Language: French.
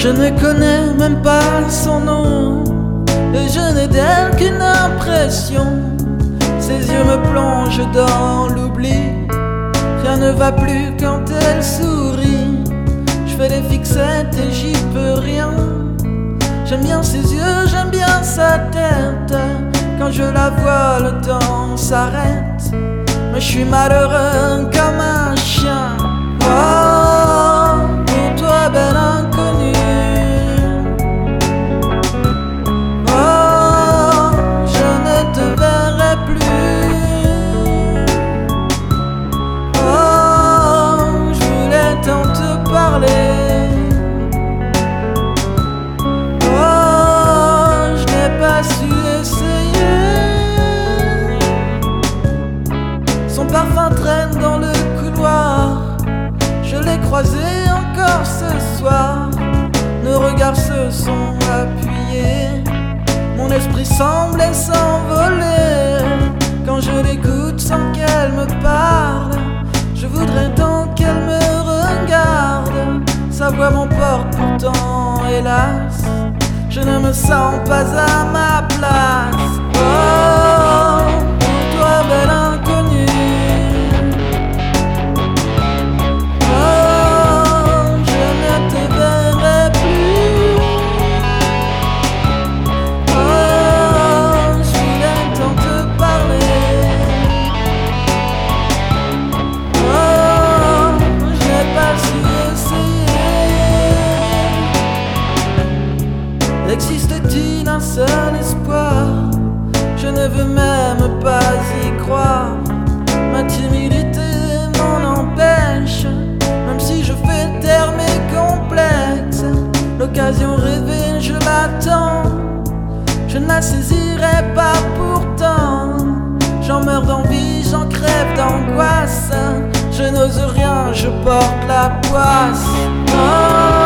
Je ne connais même pas son nom, et je n'ai d'elle qu'une impression. Ses yeux me plongent dans l'oubli. Rien ne va plus quand elle sourit. Je fais des fixettes et j'y peux rien. J'aime bien ses yeux, j'aime bien sa tête. Quand je la vois, le temps s'arrête. Mais je suis malheureux comme un chien. Oh, pour toi, belle inconnue. Oh, je ne te verrai plus. Oh, je voulais tant te parler. Oh, je n'ai pas su essayer. Son parfum traîne dans le couloir. Je l'ai croisé encore ce soir. Nos regards se sont appuyés. Mon esprit semblait s'envoler. Quand je l'écoute sans qu'elle me parle, je voudrais tant qu'elle me regarde. Sa voix m'emporte pourtant, hélas, je ne me sens pas à ma place. Oh, pour toi, belle inconnue. Existe-t-il un seul espoir? Je ne veux même pas y croire. Ma timidité m'en empêche, même si je fais taire mes complexes. L'occasion rêvée, je l'attends. Je ne la saisirai pas pourtant. J'en meurs d'envie, j'en crève d'angoisse. Je n'ose rien, je porte la poisse. Oh,